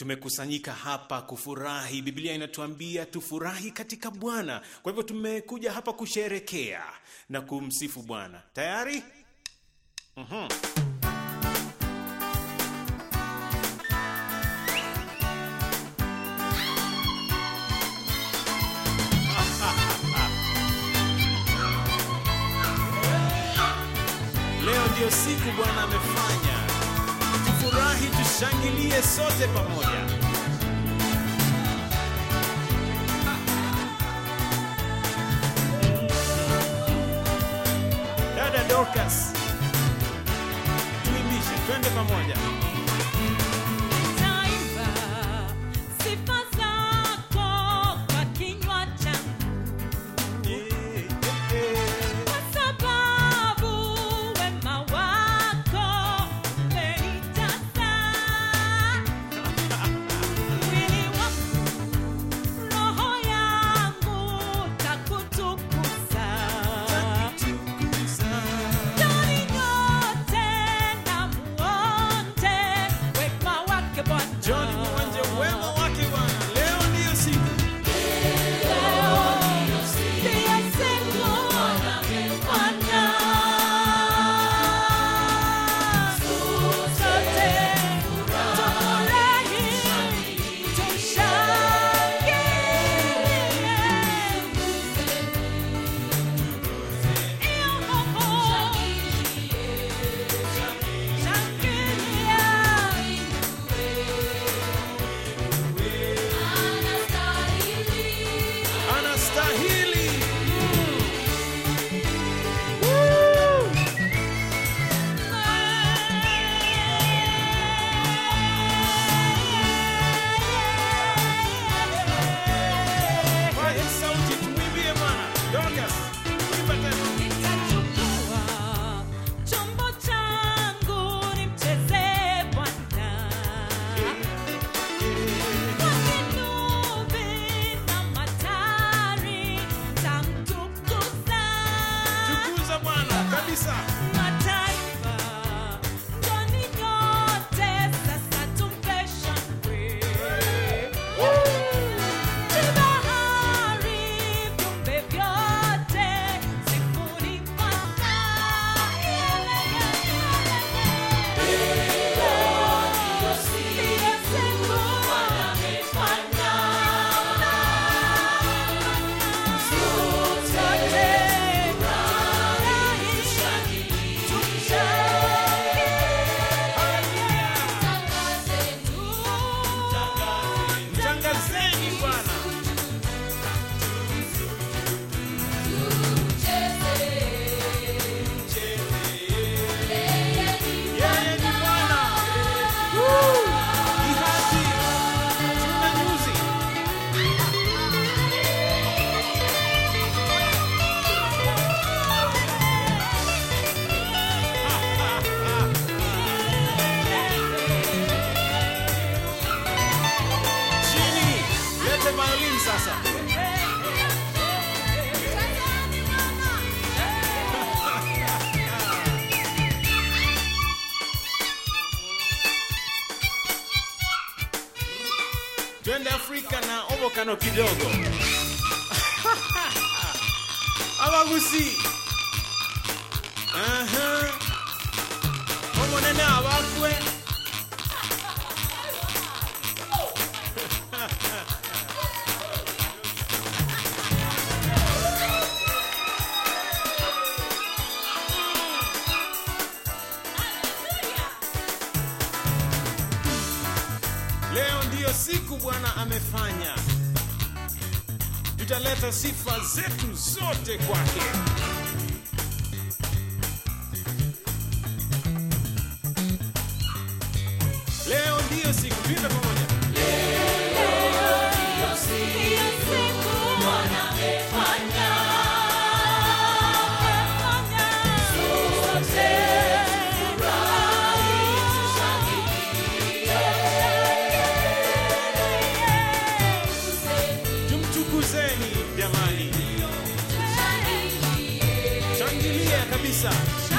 tumekusanyika hapa kufurahi. Biblia inatuambia tufurahi katika Bwana. Kwa hivyo tumekuja hapa kusherekea na kumsifu Bwana. Tayari? Leo ndio siku Bwana amefanya. Tufurahi, tushangilie sote pamoja. Dada Dorcas, tuimbishe, twende pamoja. Twende Afrika na obokano kidogo. Abagusi. Omonene abakwe. Leo ndio siku Bwana amefanya. Tutaleta sifa zetu zote kwake. Leo ndio siku, twende pamoja. Leo ndio siku Bwana amefanya. Sote furahi, tushangilie. Tumtukuzeni jamani. Tushangilie. Shangilia kabisa.